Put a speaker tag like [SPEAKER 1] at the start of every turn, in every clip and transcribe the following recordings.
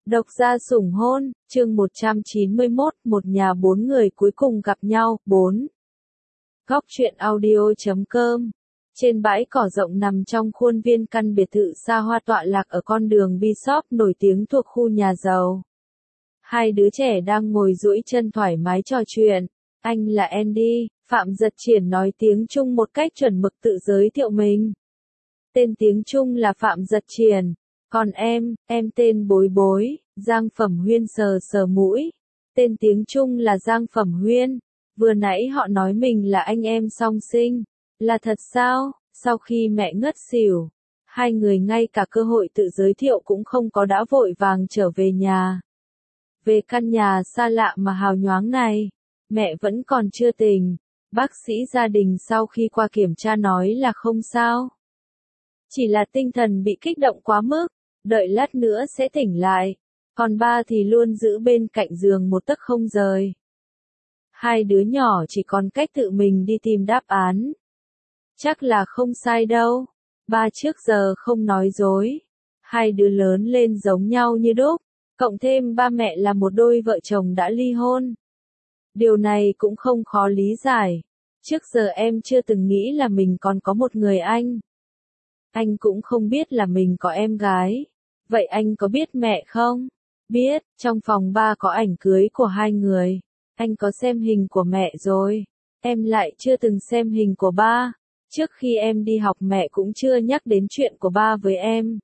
[SPEAKER 1] Độc gia sủng hôn, chương 191, một nhà bốn người cuối cùng gặp nhau, 4. Góc truyện audio.com. Trên bãi cỏ rộng nằm trong khuôn viên căn biệt thự xa hoa tọa lạc ở con đường Bishop nổi tiếng thuộc khu nhà giàu. Hai đứa trẻ đang ngồi duỗi chân thoải mái trò chuyện. Anh là Andy, Phạm Giật Triển nói tiếng Trung một cách chuẩn mực tự giới thiệu mình. Tên tiếng Trung là Phạm Giật Triển. Còn em tên Bối Bối, Giang Phẩm Huyên sờ sờ mũi. Tên tiếng Trung là Giang Phẩm Huyên. Vừa nãy họ nói mình là anh em song sinh. Là thật sao? Sau khi mẹ ngất xỉu, hai người ngay cả cơ hội tự giới thiệu cũng không có đã vội vàng trở về nhà. Về căn nhà xa lạ mà hào nhoáng này, mẹ vẫn còn chưa tỉnh. Bác sĩ gia đình sau khi qua kiểm tra nói là không sao. Chỉ là tinh thần bị kích động quá mức, đợi lát nữa sẽ tỉnh lại. Còn ba thì luôn giữ bên cạnh giường một tấc không rời. Hai đứa nhỏ chỉ còn cách tự mình đi tìm đáp án. Chắc là không sai đâu. Ba trước giờ không nói dối. Hai đứa lớn lên giống nhau như đúc. Cộng thêm ba mẹ là một đôi vợ chồng đã ly hôn. Điều này cũng không khó lý giải. Trước giờ em chưa từng nghĩ là mình còn có một người anh. Anh cũng không biết là mình có em gái. Vậy anh có biết mẹ không? Biết, trong phòng ba có ảnh cưới của hai người. Anh có xem hình của mẹ rồi. Em lại chưa từng xem hình của ba. Trước khi em đi học mẹ cũng chưa nhắc đến chuyện của ba với em.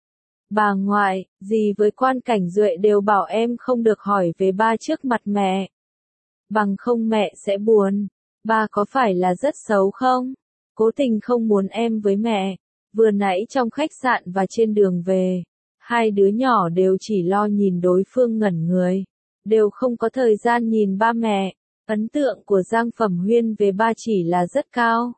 [SPEAKER 1] Bà ngoại, dì với Quan Cảnh Duệ đều bảo em không được hỏi về ba trước mặt mẹ. Bằng không mẹ sẽ buồn. Ba có phải là rất xấu không? Cố tình không muốn em với mẹ. Vừa nãy trong khách sạn và trên đường về, hai đứa nhỏ đều chỉ lo nhìn đối phương ngẩn người, đều không có thời gian nhìn ba mẹ. Ấn tượng của Giang Phẩm Huyên về ba chỉ là rất cao.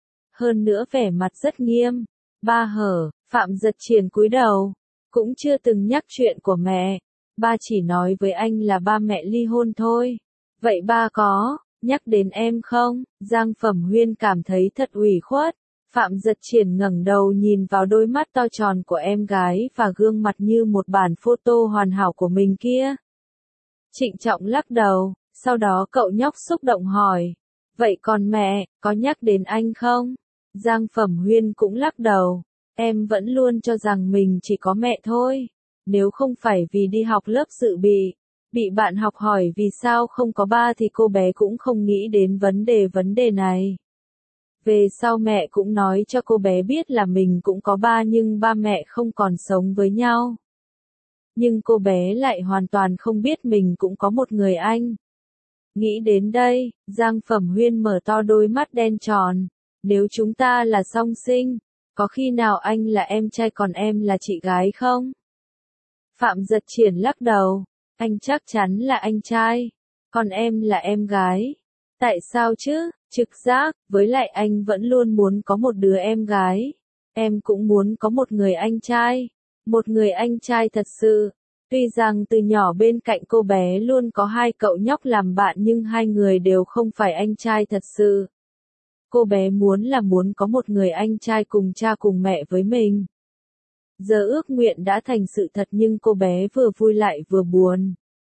[SPEAKER 1] Hơn nữa vẻ mặt rất nghiêm. Ba hở, Phạm Giật Triển cúi đầu, cũng chưa từng nhắc chuyện của mẹ. Ba chỉ nói với anh là ba mẹ ly hôn thôi. Vậy ba có nhắc đến em không? Giang Phẩm Huyên cảm thấy thật ủy khuất. Phạm Giật Triển ngẩng đầu nhìn vào đôi mắt to tròn của em gái và gương mặt như một bản photo hoàn hảo của mình kia. Trịnh trọng lắc đầu, sau đó cậu nhóc xúc động hỏi. Vậy còn mẹ, có nhắc đến anh không? Giang Phẩm Huyên cũng lắc đầu. Em vẫn luôn cho rằng mình chỉ có mẹ thôi. Nếu không phải vì đi học lớp dự bị bạn học hỏi vì sao không có ba thì cô bé cũng không nghĩ đến vấn đề này. Về sau mẹ cũng nói cho cô bé biết là mình cũng có ba nhưng ba mẹ không còn sống với nhau. Nhưng cô bé lại hoàn toàn không biết mình cũng có một người anh. Nghĩ đến đây, Giang Phẩm Huyên mở to đôi mắt đen tròn. Nếu chúng ta là song sinh, có khi nào anh là em trai còn em là chị gái không? Phạm Giật Triển lắc đầu. Anh chắc chắn là anh trai, còn em là em gái. Tại sao chứ? Trực giác, với lại anh vẫn luôn muốn có một đứa em gái. Em cũng muốn có một người anh trai. Một người anh trai thật sự. Tuy rằng từ nhỏ bên cạnh cô bé luôn có hai cậu nhóc làm bạn nhưng hai người đều không phải anh trai thật sự. Cô bé muốn có một người anh trai cùng cha cùng mẹ với mình. Giờ ước nguyện đã thành sự thật nhưng cô bé vừa vui lại vừa buồn.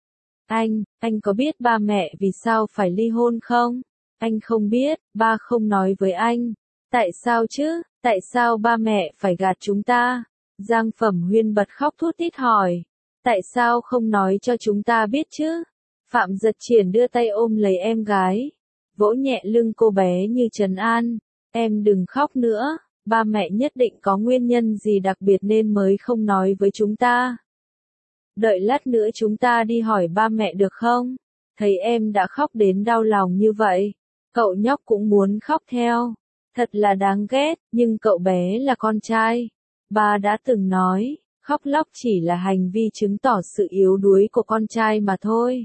[SPEAKER 1] Anh có biết ba mẹ vì sao phải ly hôn không? Anh không biết, ba không nói với anh. Tại sao chứ? Tại sao ba mẹ phải gạt chúng ta? Giang Phẩm Huyên bật khóc thút thít hỏi. Tại sao không nói cho chúng ta biết chứ? Phạm Giật Triển đưa tay ôm lấy em gái, vỗ nhẹ lưng cô bé như trấn an. Em đừng khóc nữa, ba mẹ nhất định có nguyên nhân gì đặc biệt nên mới không nói với chúng ta. Đợi lát nữa chúng ta đi hỏi ba mẹ được không? Thấy em đã khóc đến đau lòng như vậy, cậu nhóc cũng muốn khóc theo. Thật là đáng ghét, nhưng cậu bé là con trai. Ba đã từng nói, khóc lóc chỉ là hành vi chứng tỏ sự yếu đuối của con trai mà thôi.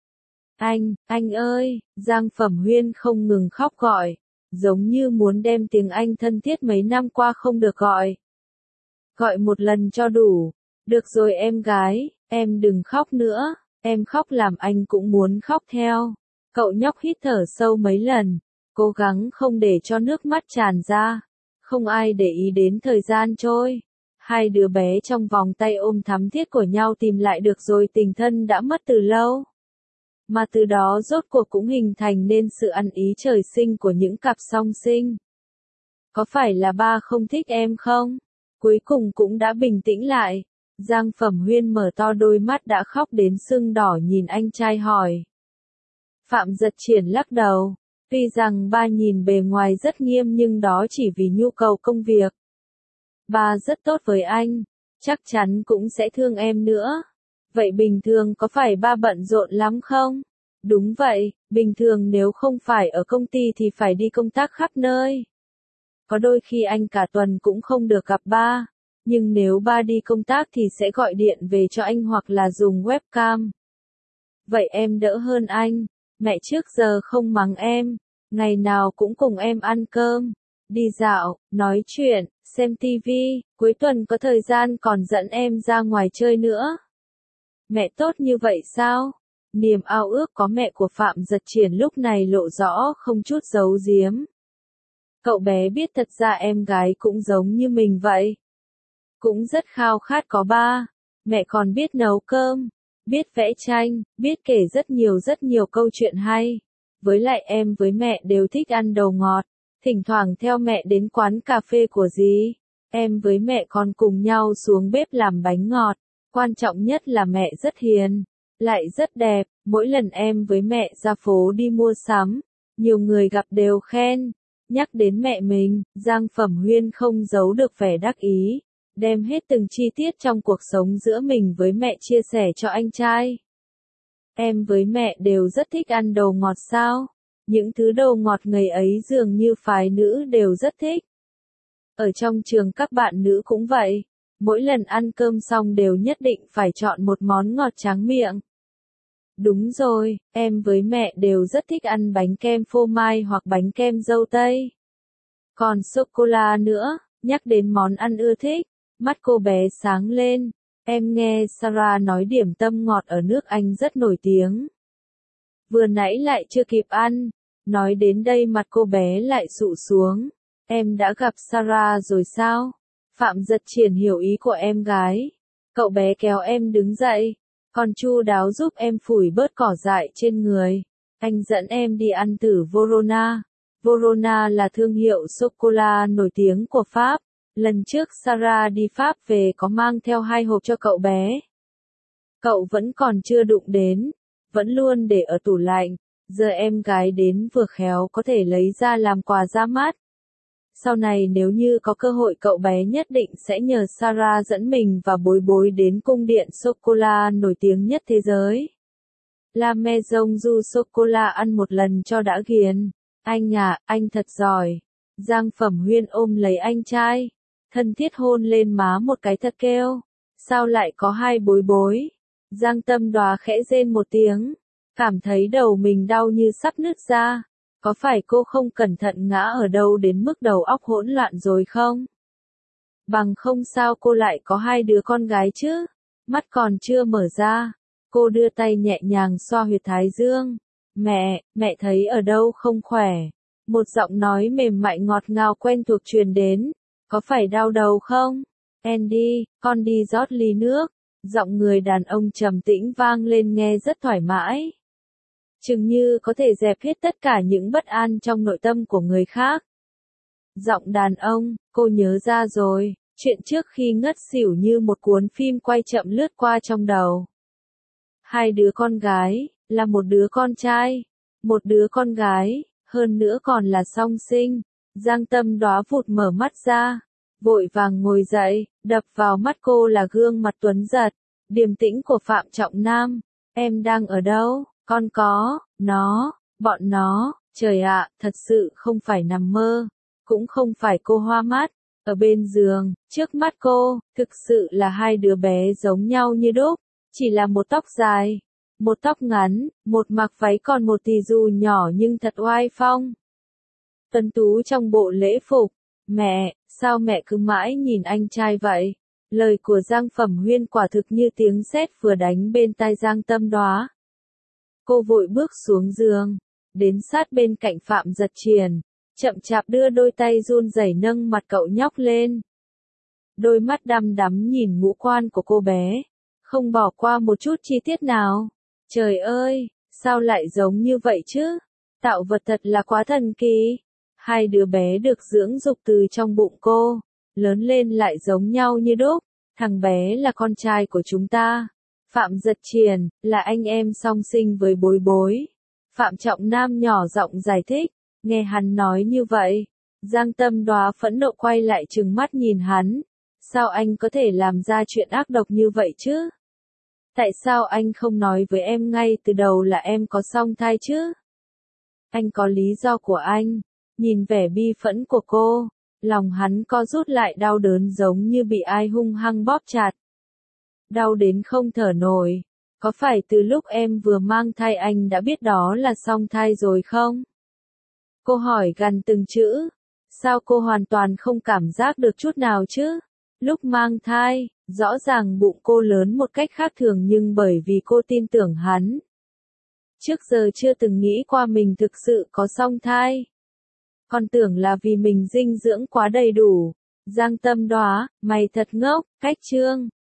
[SPEAKER 1] Anh ơi, Giang Phẩm Huyên không ngừng khóc gọi, giống như muốn đem tiếng Anh thân thiết mấy năm qua không được gọi. Gọi một lần cho đủ. Được rồi em gái, em đừng khóc nữa, em khóc làm anh cũng muốn khóc theo. Cậu nhóc hít thở sâu mấy lần, cố gắng không để cho nước mắt tràn ra. Không ai để ý đến thời gian trôi. Hai đứa bé trong vòng tay ôm thắm thiết của nhau tìm lại được rồi tình thân đã mất từ lâu. Mà từ đó rốt cuộc cũng hình thành nên sự ăn ý trời sinh của những cặp song sinh. Có phải là ba không thích em không? Cuối cùng cũng đã bình tĩnh lại. Giang Phẩm Huyên mở to đôi mắt đã khóc đến sưng đỏ nhìn anh trai hỏi. Phạm Giật Triển lắc đầu. Tuy rằng ba nhìn bề ngoài rất nghiêm nhưng đó chỉ vì nhu cầu công việc. Ba rất tốt với anh. Chắc chắn cũng sẽ thương em nữa. Vậy bình thường có phải ba bận rộn lắm không? Đúng vậy, bình thường nếu không phải ở công ty thì phải đi công tác khắp nơi. Có đôi khi anh cả tuần cũng không được gặp ba. Nhưng nếu ba đi công tác thì sẽ gọi điện về cho anh hoặc là dùng webcam. Vậy em đỡ hơn anh. Mẹ trước giờ không mắng em. Ngày nào cũng cùng em ăn cơm, đi dạo, nói chuyện, xem tivi, cuối tuần có thời gian còn dẫn em ra ngoài chơi nữa. Mẹ tốt như vậy sao? Niềm ao ước có mẹ của Phạm Giật Triển lúc này lộ rõ không chút giấu giếm. Cậu bé biết thật ra em gái cũng giống như mình vậy. Cũng rất khao khát có ba. Mẹ còn biết nấu cơm, biết vẽ tranh, biết kể rất nhiều câu chuyện hay. Với lại em với mẹ đều thích ăn đồ ngọt. Thỉnh thoảng theo mẹ đến quán cà phê của dì. Em với mẹ còn cùng nhau xuống bếp làm bánh ngọt. Quan trọng nhất là mẹ rất hiền, lại rất đẹp. Mỗi lần em với mẹ ra phố đi mua sắm, nhiều người gặp đều khen. Nhắc đến mẹ mình, Giang Phẩm Huyên không giấu được vẻ đắc ý. Đem hết từng chi tiết trong cuộc sống giữa mình với mẹ chia sẻ cho anh trai. Em với mẹ đều rất thích ăn đồ ngọt sao? Những thứ đồ ngọt ngày ấy dường như phái nữ đều rất thích. Ở trong trường các bạn nữ cũng vậy. Mỗi lần ăn cơm xong đều nhất định phải chọn một món ngọt tráng miệng. Đúng rồi, em với mẹ đều rất thích ăn bánh kem phô mai hoặc bánh kem dâu tây. Còn sô-cô-la nữa, nhắc đến món ăn ưa thích, mắt cô bé sáng lên. Em nghe Sarah nói điểm tâm ngọt ở nước Anh rất nổi tiếng. Vừa nãy lại chưa kịp ăn, nói đến đây mặt cô bé lại sụ xuống. Em đã gặp Sarah rồi sao? Phạm Giật Triển hiểu ý của em gái. Cậu bé kéo em đứng dậy, còn chu đáo giúp em phủi bớt cỏ dại trên người. Anh dẫn em đi ăn thử Vorona. Vorona là thương hiệu sô-cô-la nổi tiếng của Pháp. Lần trước Sarah đi Pháp về có mang theo 2 hộp cho cậu bé. Cậu vẫn còn chưa đụng đến, vẫn luôn để ở tủ lạnh. Giờ em gái đến vừa khéo có thể lấy ra làm quà ra mắt. Sau này nếu như có cơ hội cậu bé nhất định sẽ nhờ Sarah dẫn mình và bối bối đến cung điện sô-cô-la nổi tiếng nhất thế giới. La Maison du Sô-cô-la ăn một lần cho đã ghiền. Anh à, anh thật giỏi. Giang Phẩm Huyên ôm lấy anh trai, thân thiết hôn lên má một cái thật kêu. Sao lại có hai bối bối? Giang Tâm Đoá khẽ rên một tiếng, cảm thấy đầu mình đau như sắp nứt ra. Có phải cô không cẩn thận ngã ở đâu đến mức đầu óc hỗn loạn rồi không? Bằng không sao cô lại có 2 đứa con gái chứ? Mắt còn chưa mở ra, cô đưa tay nhẹ nhàng xoa huyệt thái dương. Mẹ thấy ở đâu không khỏe? Một giọng nói mềm mại ngọt ngào quen thuộc truyền đến. Có phải đau đầu không? Andy, con đi rót ly nước. Giọng người đàn ông trầm tĩnh vang lên nghe rất thoải mái. Chừng như có thể dẹp hết tất cả những bất an trong nội tâm của người khác. Giọng đàn ông, cô nhớ ra rồi, chuyện trước khi ngất xỉu như một cuốn phim quay chậm lướt qua trong đầu. 2 đứa con gái, là một đứa con trai, một đứa con gái, hơn nữa còn là song sinh. Giang Tâm Đoá vụt mở mắt ra, vội vàng ngồi dậy, đập vào mắt cô là gương mặt tuấn giật, điềm tĩnh của Phạm Trọng Nam. Em đang ở đâu? Con có, bọn nó, trời ạ, thật sự không phải nằm mơ, cũng không phải cô hoa mắt, ở bên giường, trước mắt cô, thực sự là 2 đứa bé giống nhau như đúc, chỉ là một tóc dài, một tóc ngắn, một mặc váy còn một thì dù nhỏ nhưng thật oai phong. Tuấn tú trong bộ lễ phục, mẹ, sao mẹ cứ mãi nhìn anh trai vậy? Lời của Giang Phẩm Huyên quả thực như tiếng sét vừa đánh bên tai Giang Tâm Đoá. Cô vội bước xuống giường, đến sát bên cạnh Phạm Giật Triển, chậm chạp đưa đôi tay run rẩy nâng mặt cậu nhóc lên. đôi mắt đăm đắm nhìn ngũ quan của cô bé, không bỏ qua một chút chi tiết nào. Trời ơi, sao lại giống như vậy chứ? Tạo vật thật là quá thần kỳ. Hai đứa bé được dưỡng dục từ trong bụng cô, lớn lên lại giống nhau như đúc. Thằng bé là con trai của chúng ta. Phạm Giật Triền, là anh em song sinh với Bối Bối. Phạm Trọng Nam nhỏ giọng giải thích, nghe hắn nói như vậy. Giang Tâm Đoá phẫn nộ quay lại trừng mắt nhìn hắn. Sao anh có thể làm ra chuyện ác độc như vậy chứ? Tại sao anh không nói với em ngay từ đầu là em có song thai chứ? Anh có lý do của anh. Nhìn vẻ bi phẫn của cô, lòng hắn co rút lại đau đớn giống như bị ai hung hăng bóp chặt. Đau đến không thở nổi. Có phải từ lúc em vừa mang thai anh đã biết đó là song thai rồi không? Cô hỏi gần từng chữ. Sao cô hoàn toàn không cảm giác được chút nào chứ? Lúc mang thai, rõ ràng bụng cô lớn một cách khác thường nhưng bởi vì cô tin tưởng hắn. Trước giờ chưa từng nghĩ qua mình thực sự có song thai. Còn tưởng là vì mình dinh dưỡng quá đầy đủ. Giang Tâm Đoá, mày thật ngốc, cách chương.